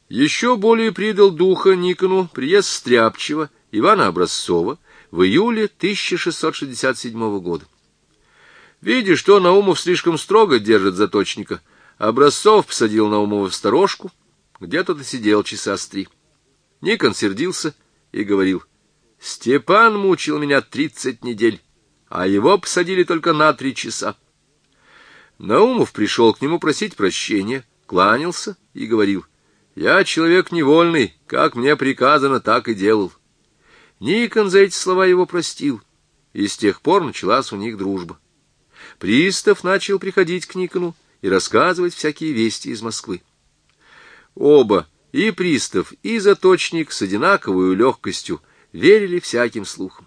Еще более придал духа Никону приезд Стряпчего Ивана Образцова в июле 1667 года. Видя, что Наумов слишком строго держит заточника, Образцов посадил Наумова в сторожку, где тот и сидел часа с 3. Никон сердился и говорил: «Степан мучил меня 30 недель, а его посадили только на 3 часа». Наумов пришел к нему просить прощения, кланялся и говорил: «Я человек невольный, как мне приказано, так и делал». Никон за эти слова его простил, и с тех пор началась у них дружба. Пристав начал приходить к Никону и рассказывать всякие вести из Москвы. Оба, и пристав, и заточник, с одинаковой легкостью верили всяким слухам.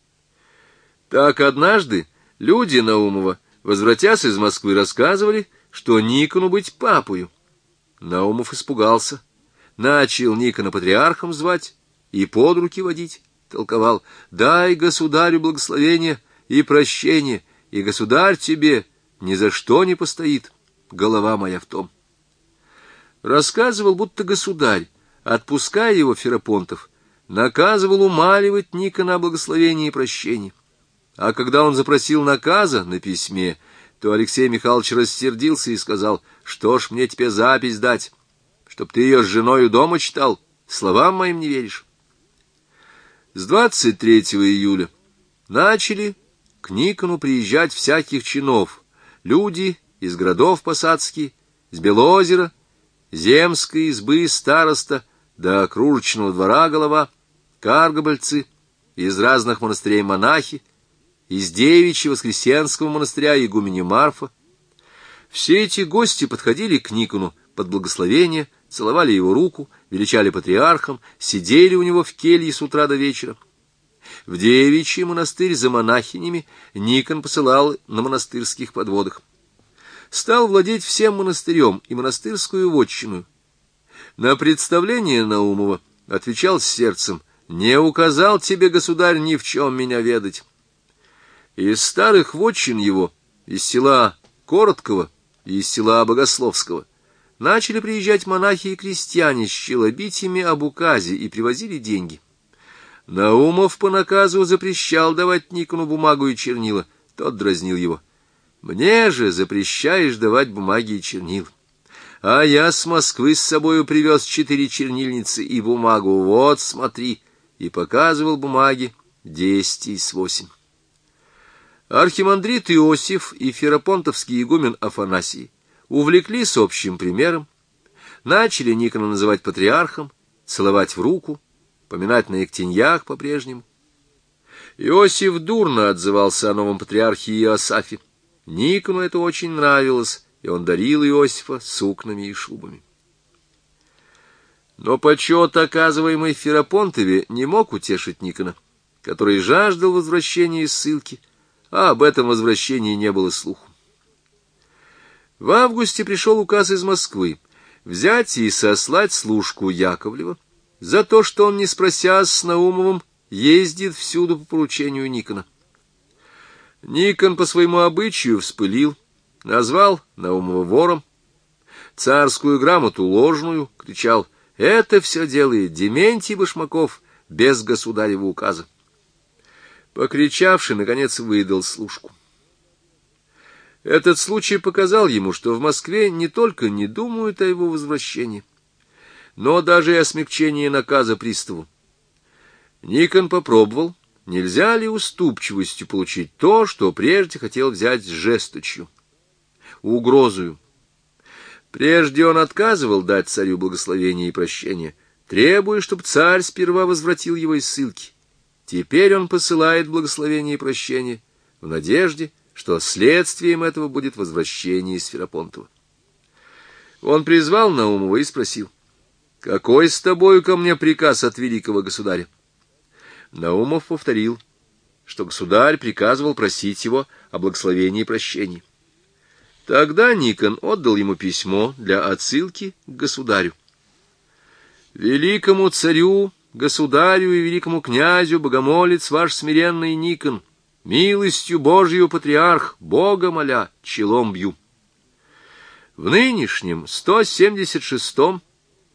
Так однажды люди Наумова, возвратясь из Москвы, рассказывали, что Никону быть папою. Наумов испугался, начал Никона патриархом звать и под руки водить, толковал: «Дай государю благословение и прощение, и государь тебе ни за что не постоит, голова моя в том». Рассказывал, будто государь, отпуская его Ферапонтов, наказывал умаливать Никона о благословении и прощении. А когда он запросил наказа на письме, то Алексей Михайлович рассердился и сказал: «Что ж мне тебе запись дать, чтоб ты ее с женою дома читал? Словам моим не веришь». С 23 июля начали к Никону приезжать всяких чинов, люди из городов посадские, с Белозера, земской избы староста до окружечного двора голова, каргобольцы, из разных монастырей монахи, из девичьего Воскресенского монастыря игуменя Марфа. Все эти гости подходили к Никону под благословение, целовали его руку, величали патриархом, сидели у него в келье с утра до вечера. В девичий монастырь за монахинями Никон посылал на монастырских подводах. Стал владеть всем монастырем и монастырскую вотчину. На представление Наумова отвечал с сердцем: «Не указал тебе, государь, ни в чем меня ведать». Из старых вотчин его, из села Короткого и из села Богословского, начали приезжать монахи и крестьяне с челобитиями об указе и привозили деньги. Наумов по наказу запрещал давать Никону бумагу и чернила, тот дразнил его: «Мне же запрещаешь давать бумаги и чернил, а я с Москвы с собою привез 4 чернильницы и бумагу, вот смотри», и показывал бумаги 10 из 8. Архимандрит Иосиф и ферапонтовский игумен Афанасий увлеклись общим примером, начали Никона называть патриархом, целовать в руку, поминать на Ектеньях по-прежнему. Иосиф дурно отзывался о новом патриархе Иосафе. Никону это очень нравилось, и он дарил Иосифа сукнами и шубами. Но почет, оказываемый в Ферапонтове, не мог утешить Никона, который жаждал возвращения из ссылки, а об этом возвращении не было слуху. В августе пришел указ из Москвы взять и сослать служку Яковлева за то, что он, не спросясь с Наумовым, ездит всюду по поручению Никона. Никон по своему обычаю вспылил, назвал Наумова вором, царскую грамоту ложную, кричал: «Это все делает Дементий Башмаков без государева указа». Покричавший, наконец, выдал служку. Этот случай показал ему, что в Москве не только не думают о его возвращении, но даже и о смягчении наказа приставу. Никон попробовал, нельзя ли уступчивостью получить то, что прежде хотел взять с жесточью, угрозою. Прежде он отказывал дать царю благословение и прощение, требуя, чтобы царь сперва возвратил его из ссылки. Теперь он посылает благословение и прощение в надежде, что следствием этого будет возвращение из Ферапонтова. Он призвал Наумова и спросил: «Какой с тобою ко мне приказ от великого государя?» Наумов повторил, что государь приказывал просить его о благословении и прощении. Тогда Никон отдал ему письмо для отсылки к государю. «Великому царю, государю и великому князю, богомолец ваш смиренный Никон, милостью Божию патриарх, Бога моля, челом бью. В нынешнем 176-м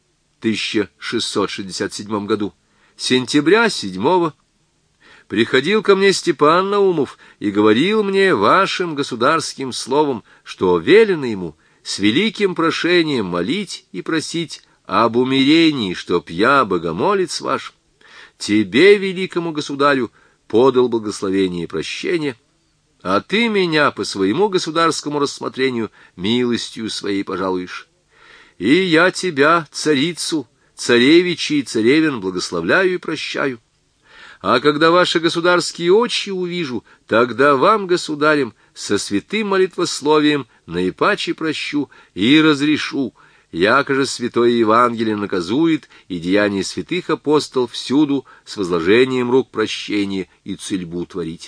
1667 году, сентября 7 приходил ко мне Степан Наумов и говорил мне вашим государским словом, что велено ему с великим прошением молить и просить об умирении, чтоб я, богомолец ваш, тебе, великому государю, подал благословение и прощение, а ты меня по своему государскому рассмотрению милостью своей пожалуешь. И я тебя, царицу, царевичей и царевен, благословляю и прощаю. А когда ваши государские очи увижу, тогда вам, государям, со святым молитвословием наипаче прощу и разрешу, яко же святое Евангелие наказует и деяния святых апостолов всюду с возложением рук прощения и цельбу творить.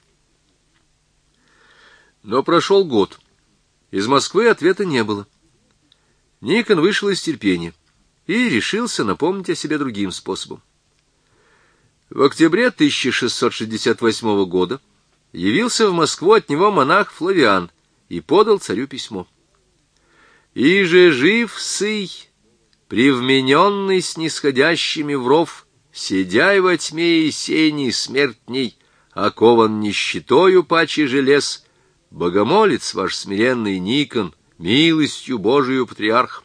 Но прошел год. Из Москвы ответа не было. Никон вышел из терпения и решился напомнить о себе другим способом. В октябре 1668 года явился в Москву от него монах Флавиан и подал царю письмо. «Иже жив сый, привмененный снисходящими в ров, сидяй во тьме и сени смертней, окован нищетою паче желез, богомолец ваш смиренный Никон, милостью Божию патриарх.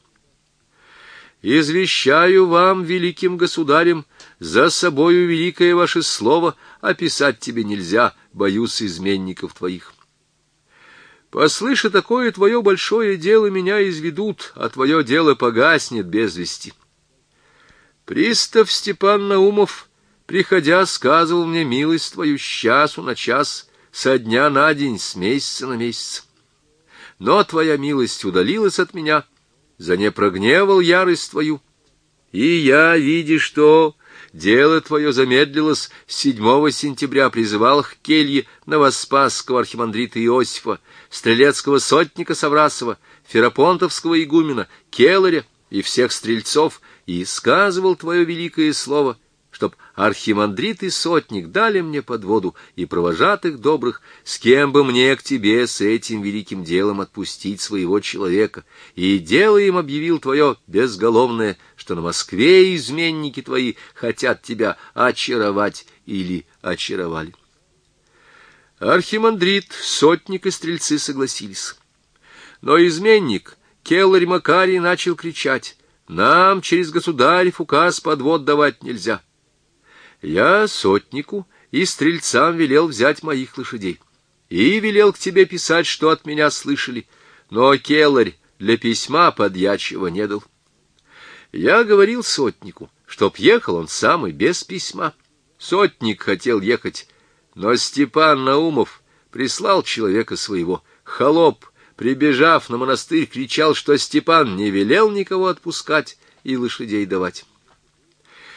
Извещаю вам, великим государем, за собою великое ваше слово, описать тебе нельзя, боюсь изменников твоих. Послыши такое твое большое дело, меня изведут, а твое дело погаснет без вести. Пристав Степан Наумов, приходя, сказывал мне милость твою с часу на час, со дня на день, с месяца на месяц. Но твоя милость удалилась от меня, за не прогневал ярость твою. И я, видя, что дело твое замедлилось, 7 сентября призывал к келье новоспасского архимандрита Иосифа, стрелецкого сотника Саврасова, ферапонтовского игумена, келаря и всех стрельцов, и сказывал твое великое слово, чтоб архимандрит и сотник дали мне подводу и провожатых добрых, с кем бы мне к тебе с этим великим делом отпустить своего человека, и дело им объявил твое безголовное, что на Москве изменники твои хотят тебя очаровать или очаровали. Архимандрит, сотник и стрельцы согласились. Но изменник келарь Макарий начал кричать: «Нам через государев указ подвод давать нельзя». Я сотнику и стрельцам велел взять моих лошадей и велел к тебе писать, что от меня слышали, но келарь для письма подьячего не дал. Я говорил сотнику, чтоб ехал он сам и без письма. Сотник хотел ехать, но Степан Наумов прислал человека своего. Холоп, прибежав на монастырь, кричал, что Степан не велел никого отпускать и лошадей давать.